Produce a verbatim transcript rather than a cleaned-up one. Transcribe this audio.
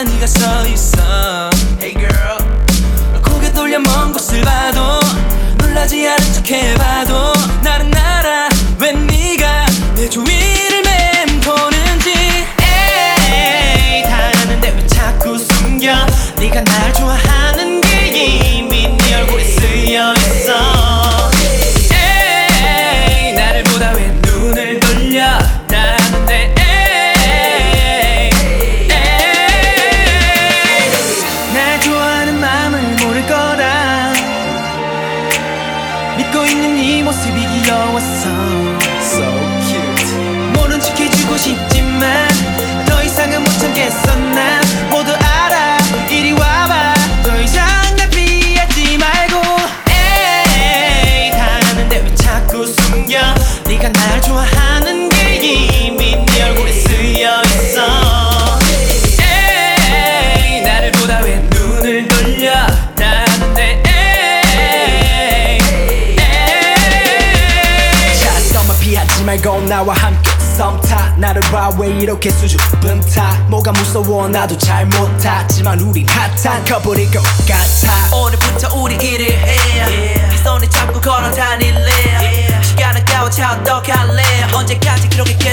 나 네가 서 있어. Hey girl, 고개 돌려 먼 곳을 봐도 놀라지 않은 척 해봐도 나는 알아 왜 네가 내 주위를 맴도는지. 에이 다 아는데 왜 자꾸 숨겨. 네가 날 좋아하는 게 이미 네 얼굴에 쓰여있어. 에이 나를 보다 왜 눈을 돌려. 다 아는데 에이 에이 날 좋아하는 마음을 모를 거라 믿고 있는 네 모습이 귀여웠어. So cute. 모른 척 해주고 싶지만 더 이상은 못 참겠어. 난 모두 알아. 이리 와봐. 더 이상 날 피하지 말고. 에이 다 아는데 왜 자꾸 숨겨. 네가 날 좋아하는 게 이미 네 얼굴에 쓰여있어. 에이 나를 보다 왜 눈을 돌려. 다 아는데 에이 에이 자 너만 피하지 말고 나와 함께 썸타. 나를 봐 왜 이렇게 수줍은 타. 뭐가 무서워 나도 잘 못하지만 우린 핫한 커플일 것 같아. 오늘부터 우리 일을 해. yeah. 네 손에 잡고 걸어 다닐래. yeah. 시간은 가워 차 어떡할래. 언제까지 그렇게